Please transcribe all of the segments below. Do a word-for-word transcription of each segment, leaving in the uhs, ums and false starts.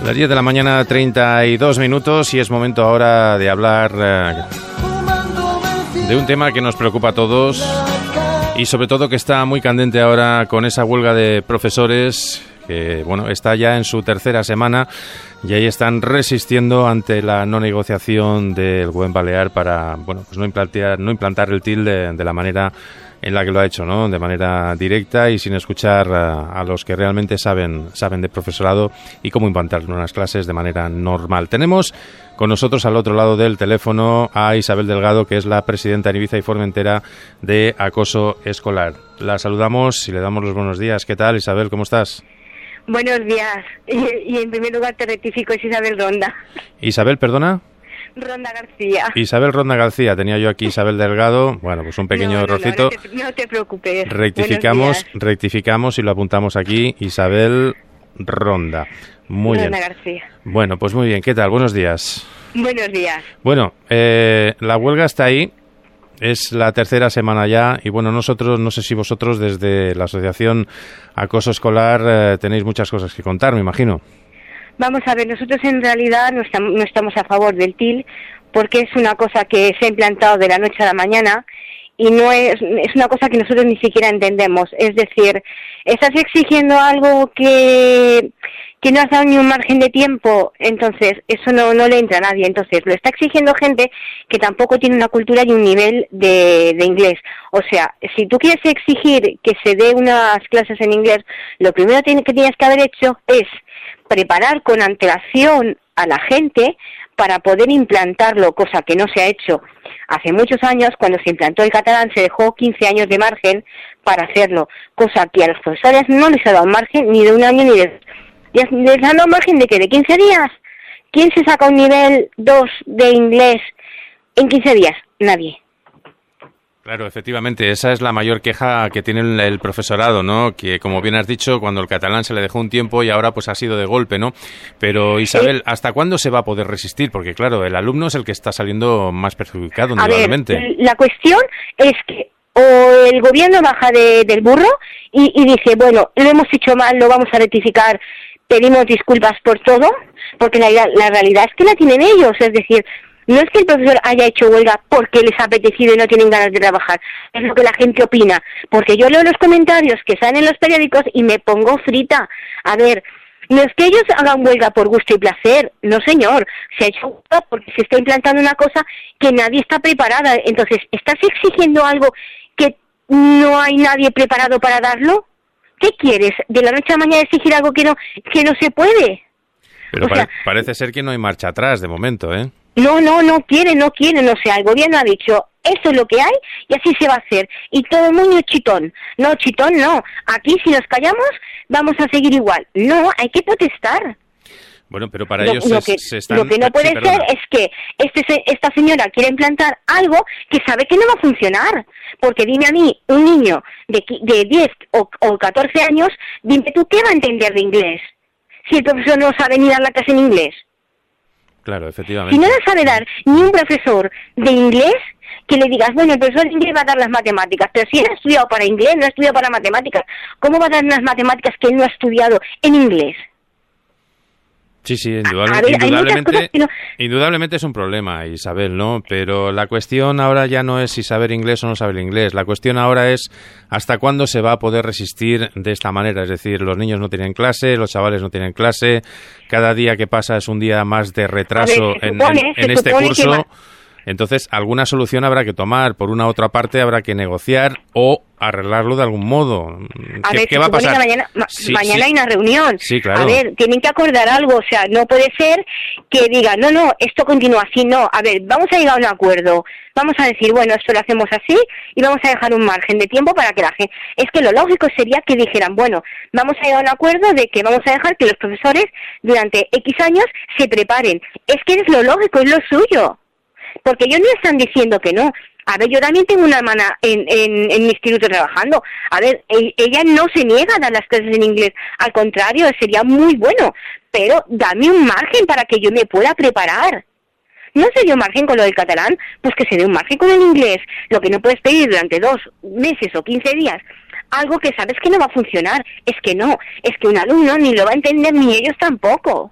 Las diez de la mañana, treinta y dos minutos, y es momento ahora de hablar eh, de un tema que nos preocupa a todos y sobre todo que está muy candente ahora con esa huelga de profesores que, bueno, está ya en su tercera semana y ahí están resistiendo ante la no negociación del Gobierno Balear para, bueno, pues no implantar, no implantar el T I L de, de la manera en la que lo ha hecho, ¿no? De manera directa y sin escuchar a, a los que realmente saben saben de profesorado y cómo implantar unas clases de manera normal. Tenemos con nosotros al otro lado del teléfono a Isabel Delgado, que es la presidenta en Ibiza y Formentera de Acoso Escolar. La saludamos y le damos los buenos días. ¿Qué tal, Isabel? ¿Cómo estás? Buenos días. Y, y en primer lugar te rectifico, es Isabel Ronda. Isabel, perdona. Ronda García. Isabel Ronda García, tenía yo aquí Isabel Delgado. Bueno, pues un pequeño no, no, errorcito. No, no, te, no te preocupes. Rectificamos, rectificamos y lo apuntamos aquí. Isabel Ronda. Muy Ronda bien. García. Bueno, pues muy bien. ¿Qué tal? Buenos días. Buenos días. Bueno, eh, la huelga está ahí. Es la tercera semana ya y bueno, nosotros, no sé si vosotros desde la Asociación Acoso Escolar eh, tenéis muchas cosas que contar, me imagino. Vamos a ver, nosotros en realidad no estamos, no estamos a favor del T I L porque es una cosa que se ha implantado de la noche a la mañana y no es, es una cosa que nosotros ni siquiera entendemos. Es decir, estás exigiendo algo que, que no has dado ni un margen de tiempo, entonces eso no, no le entra a nadie. Entonces lo está exigiendo gente que tampoco tiene una cultura y un nivel de, de inglés. O sea, si tú quieres exigir que se dé unas clases en inglés, lo primero que tienes que haber hecho es preparar con antelación a la gente para poder implantarlo, cosa que no se ha hecho. Hace muchos años, cuando se implantó el catalán, se dejó quince años de margen para hacerlo, cosa que a los profesores no les ha dado margen ni de un año ni de... ¿Les han dado margen de qué? ¿De quince días? ¿Quién se saca un nivel dos de inglés en quince días? Nadie. Claro, efectivamente, esa es la mayor queja que tiene el, el profesorado, ¿no? Que, como bien has dicho, cuando el catalán se le dejó un tiempo y ahora pues ha sido de golpe, ¿no? Pero, Isabel, ¿hasta cuándo se va a poder resistir? Porque, claro, el alumno es el que está saliendo más perjudicado, indudablemente. A ver, la cuestión es que o el gobierno baja de, del burro y, y dice, bueno, lo hemos hecho mal, lo vamos a rectificar, pedimos disculpas por todo, porque la, la realidad es que la tienen ellos, es decir... No es que el profesor haya hecho huelga porque les ha apetecido y no tienen ganas de trabajar, es lo que la gente opina, porque yo leo los comentarios que salen en los periódicos y me pongo frita. A ver, no es que ellos hagan huelga por gusto y placer, no señor, se ha hecho huelga porque se está implantando una cosa que nadie está preparada, entonces, ¿estás exigiendo algo que no hay nadie preparado para darlo? ¿Qué quieres? ¿De la noche a la mañana exigir algo que no, que no se puede? Pero o pare- sea, parece ser que no hay marcha atrás de momento, ¿eh? No, no, no quieren, no quieren, o sea, el gobierno ha dicho, eso es lo que hay y así se va a hacer. Y todo el mundo chitón. No, chitón no. Aquí si nos callamos vamos a seguir igual. No, hay que protestar. Bueno, pero para lo, ellos lo se, que, se están... Lo que no puede sí, ser perdona. es que este, esta señora quiera implantar algo que sabe que no va a funcionar. Porque dime a mí, un niño de, de diez o, o catorce años, dime tú qué va a entender de inglés si el profesor no sabe ni dar la clase en inglés. Claro, efectivamente. Si no la sabe dar ni un profesor de inglés, que le digas, bueno, el profesor de inglés va a dar las matemáticas, pero si él ha estudiado para inglés, no ha estudiado para matemáticas, ¿cómo va a dar unas matemáticas que él no ha estudiado en inglés? Sí, sí, indudable, A ver, hay muchas indudablemente, cosas que no- indudablemente es un problema, Isabel, ¿no? Pero la cuestión ahora ya no es si saber inglés o no saber inglés. La cuestión ahora es hasta cuándo se va a poder resistir de esta manera. Es decir, los niños no tienen clase, los chavales no tienen clase. Cada día que pasa es un día más de retraso A ver, se en, supone- en- se en este supone que curso. va- Entonces, alguna solución habrá que tomar. Por una u otra parte, habrá que negociar o arreglarlo de algún modo. A ¿Qué, ver, ¿qué se va a supone pasar? que mañana, ma- Sí, mañana sí. hay una reunión. Sí, claro. A ver, tienen que acordar algo, o sea, no puede ser que digan, no, no, esto continúa así, no. A ver, vamos a llegar a un acuerdo. Vamos a decir, bueno, esto lo hacemos así y vamos a dejar un margen de tiempo para que la gente... Es que lo lógico sería que dijeran, bueno, vamos a llegar a un acuerdo de que vamos a dejar que los profesores durante X años se preparen. Es que es lo lógico, es lo suyo. Porque ellos no están diciendo que no. A ver, yo también tengo una hermana en, en, en mi instituto trabajando. A ver, e- ella no se niega a dar las clases en inglés. Al contrario, sería muy bueno. Pero dame un margen para que yo me pueda preparar. ¿No se dio margen con lo del catalán? Pues que se dé un margen con el inglés. Lo que no puedes pedir durante dos meses o quince días, algo que sabes que no va a funcionar. Es que no. Es que un alumno ni lo va a entender ni ellos tampoco.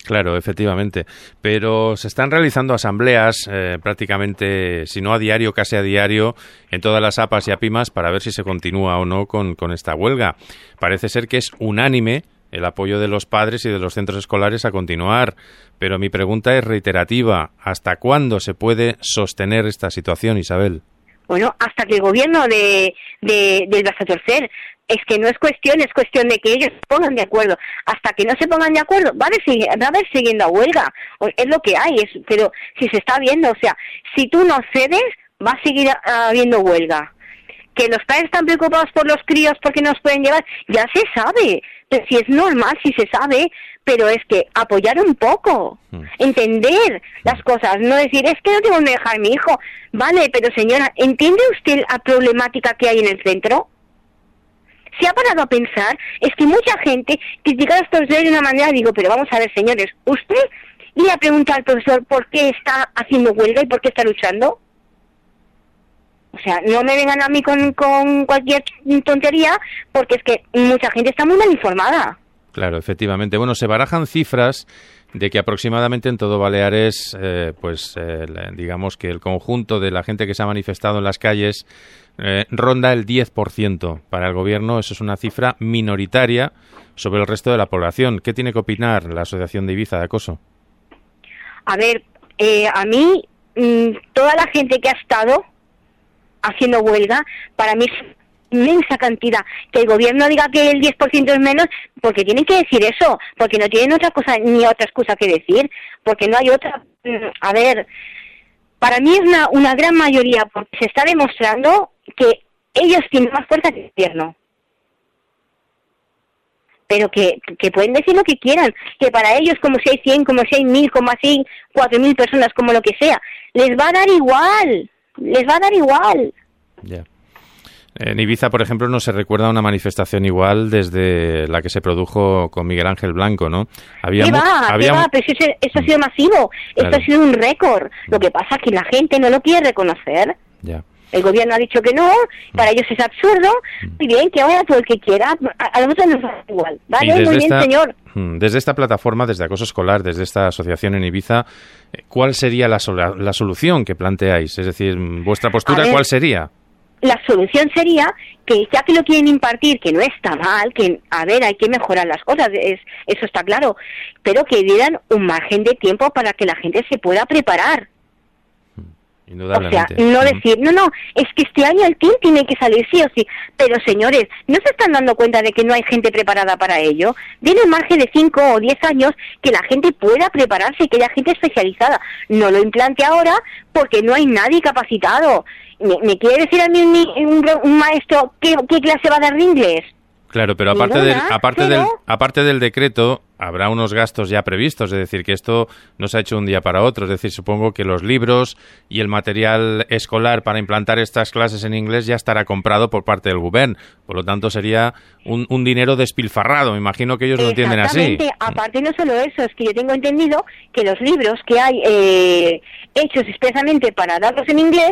Claro, efectivamente. Pero se están realizando asambleas eh, prácticamente, si no a diario, casi a diario, en todas las A P As y A P I M As para ver si se continúa o no con, con esta huelga. Parece ser que es unánime el apoyo de los padres y de los centros escolares a continuar. Pero mi pregunta es reiterativa. ¿Hasta cuándo se puede sostener esta situación, Isabel? Bueno, hasta que el gobierno de, de, del brazo a torcer. Es que no es cuestión, es cuestión de que ellos se pongan de acuerdo. Hasta que no se pongan de acuerdo, va a haber, va a haber siguiendo a huelga. Es lo que hay, es, pero si se está viendo, o sea, si tú no cedes, va a seguir habiendo huelga. Que los padres están preocupados por los críos porque no los pueden llevar, ya se sabe. Pero si es normal, si se sabe, pero es que apoyar un poco, entender las cosas, no decir, es que no tengo que dejar a mi hijo. Vale, pero señora, ¿entiende usted la problemática que hay en el centro? Se ha parado a pensar, es que mucha gente critica a los profesores de una manera, digo, pero vamos a ver, señores, ¿usted le ha preguntado al profesor por qué está haciendo huelga y por qué está luchando? O sea, no me vengan a mí con, con cualquier tontería, porque es que mucha gente está muy mal informada. Claro, efectivamente. Bueno, se barajan cifras de que aproximadamente en todo Baleares, eh, pues eh, digamos que el conjunto de la gente que se ha manifestado en las calles eh, ronda el diez por ciento. Para el gobierno eso es una cifra minoritaria sobre el resto de la población. ¿Qué tiene que opinar la Asociación de Ibiza de Acoso? A ver, eh, a mí, mmm, toda la gente que ha estado haciendo huelga, para mí es inmensa cantidad. Que el gobierno diga que el diez por ciento es menos, porque tienen que decir eso, porque no tienen otra cosa ni otra excusa que decir, porque no hay otra. A ver, para mí es una, una gran mayoría, porque se está demostrando que ellos tienen más fuerza que el gobierno. Pero que, que pueden decir lo que quieran, que para ellos como si hay cien, como si hay mil, como si hay cuatro mil personas, como lo que sea, les va a dar igual, les va a dar igual. Ya. Yeah. En Ibiza, por ejemplo, no se recuerda una manifestación igual desde la que se produjo con Miguel Ángel Blanco, ¿no? Había ¿Qué mu- va? había ¿Qué va? mu- Pero eso, eso ha sido masivo. Claro. Esto ha sido un récord. Lo que pasa es que la gente no lo quiere reconocer. Ya. El gobierno ha dicho que no, para ellos es absurdo. Muy bien, que vaya todo el que quiera. A, a nosotros nos da igual. Y Vale, desde muy bien, esta- señor. Desde esta plataforma, desde Acoso Escolar, desde esta asociación en Ibiza, ¿cuál sería la, sola- la solución que planteáis? Es decir, vuestra postura, A ver, ¿cuál sería? La solución sería que ya que lo quieren impartir, que no está mal, que a ver, hay que mejorar las cosas, es, eso está claro, pero que dieran un margen de tiempo para que la gente se pueda preparar. O sea, Indudablemente. no Ujú. decir, no, no, es que este año el team tiene que salir sí o sí, pero señores, ¿no se están dando cuenta de que no hay gente preparada para ello? Den un margen de cinco o diez años que la gente pueda prepararse, que haya gente especializada. No lo implante ahora porque no hay nadie capacitado. ¿Me, me quiere decir a mí un, un, un maestro qué, qué clase va a dar de inglés? Claro, pero aparte Ninguna, del, aparte cero. del, aparte del decreto, habrá unos gastos ya previstos, es decir, que esto no se ha hecho un día para otro, es decir, supongo que los libros y el material escolar para implantar estas clases en inglés ya estará comprado por parte del gobierno, por lo tanto sería un, un dinero despilfarrado, me imagino que ellos lo entienden así. Exactamente, aparte no solo eso, es que yo tengo entendido que los libros que hay eh, hechos expresamente para darlos en inglés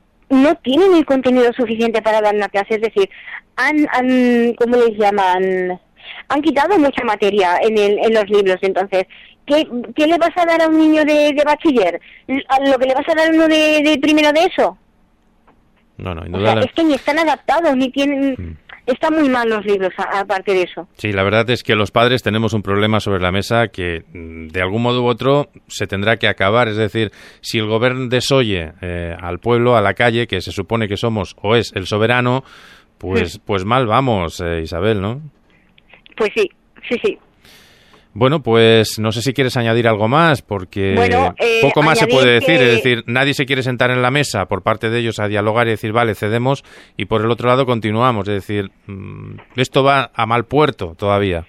no tienen el contenido suficiente para dar una clase, es decir, han, han ¿cómo les llaman? Han quitado mucha materia en, el, en los libros, entonces, ¿qué, ¿qué le vas a dar a un niño de, de bachiller? ¿Lo que le vas a dar a uno de, de primero de eso? No, no, O sea, indudablemente. es que ni están adaptados, ni tienen... Mm. Están muy mal los libros, a- aparte de eso. Sí, la verdad es que los padres tenemos un problema sobre la mesa que mm, de algún modo u otro se tendrá que acabar. Es decir, si el gobierno desoye eh, al pueblo, a la calle, que se supone que somos o es el soberano, pues, Sí. pues mal vamos, eh, Isabel, ¿no? Pues sí, sí, sí. Bueno, pues no sé si quieres añadir algo más, porque Bueno, eh, poco más se añadir puede decir. que- Es decir, nadie se quiere sentar en la mesa por parte de ellos a dialogar y decir, vale, cedemos, y por el otro lado continuamos. Es decir, mm, esto va a mal puerto todavía.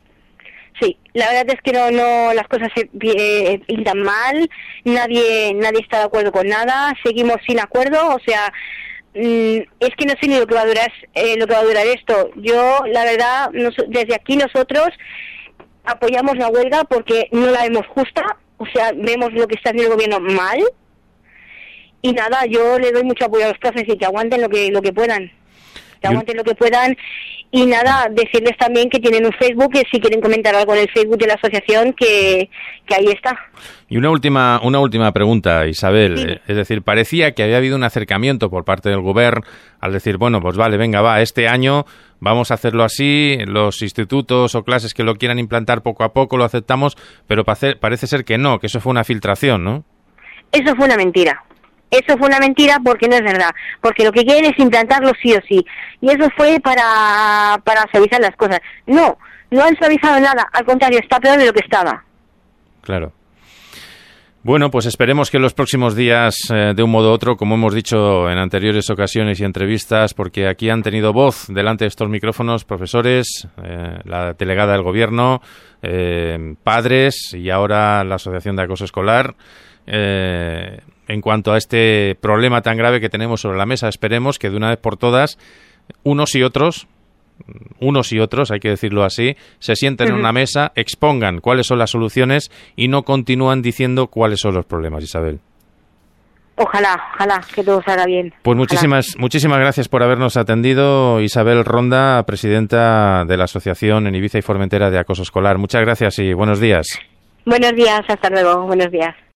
Sí, la verdad es que no, no las cosas se eh, pintan mal, nadie nadie está de acuerdo con nada, seguimos sin acuerdo, o sea, mm, es que no sé ni lo que va a durar eh, lo que va a durar esto. Yo, la verdad, nos- desde aquí nosotros apoyamos la huelga porque no la vemos justa, o sea, vemos lo que está haciendo el gobierno mal. Y nada, yo le doy mucho apoyo a los profes y que aguanten lo que lo que puedan. que aguanten lo que puedan. Y nada, decirles también que tienen un Facebook, que si quieren comentar algo en el Facebook de la asociación, que, que ahí está. Y una última una última pregunta, Isabel. Sí. Es decir, parecía que había habido un acercamiento por parte del Gobierno al decir, bueno, pues vale, venga, va, este año vamos a hacerlo así, los institutos o clases que lo quieran implantar poco a poco lo aceptamos, pero parece ser que no, que eso fue una filtración, ¿no? Eso fue una mentira. Eso fue una mentira porque no es verdad, porque lo que quieren es implantarlo sí o sí, y eso fue para, para suavizar las cosas. No, no han suavizado nada, al contrario, está peor de lo que estaba. Claro. Bueno, pues esperemos que en los próximos días, eh, de un modo u otro, como hemos dicho en anteriores ocasiones y entrevistas, porque aquí han tenido voz delante de estos micrófonos profesores, eh, la delegada del Gobierno, eh, padres y ahora la Asociación de Acoso Escolar, eh, en cuanto a este problema tan grave que tenemos sobre la mesa. Esperemos que de una vez por todas, unos y otros, unos y otros, hay que decirlo así, se sienten uh-huh. en una mesa, expongan cuáles son las soluciones y no continúan diciendo cuáles son los problemas, Isabel. Ojalá, ojalá que todo salga bien. Pues muchísimas, ojalá. muchísimas gracias por habernos atendido, Isabel Ronda, presidenta de la Asociación en Ibiza y Formentera de Acoso Escolar. Muchas gracias y buenos días. Buenos días, hasta luego, buenos días.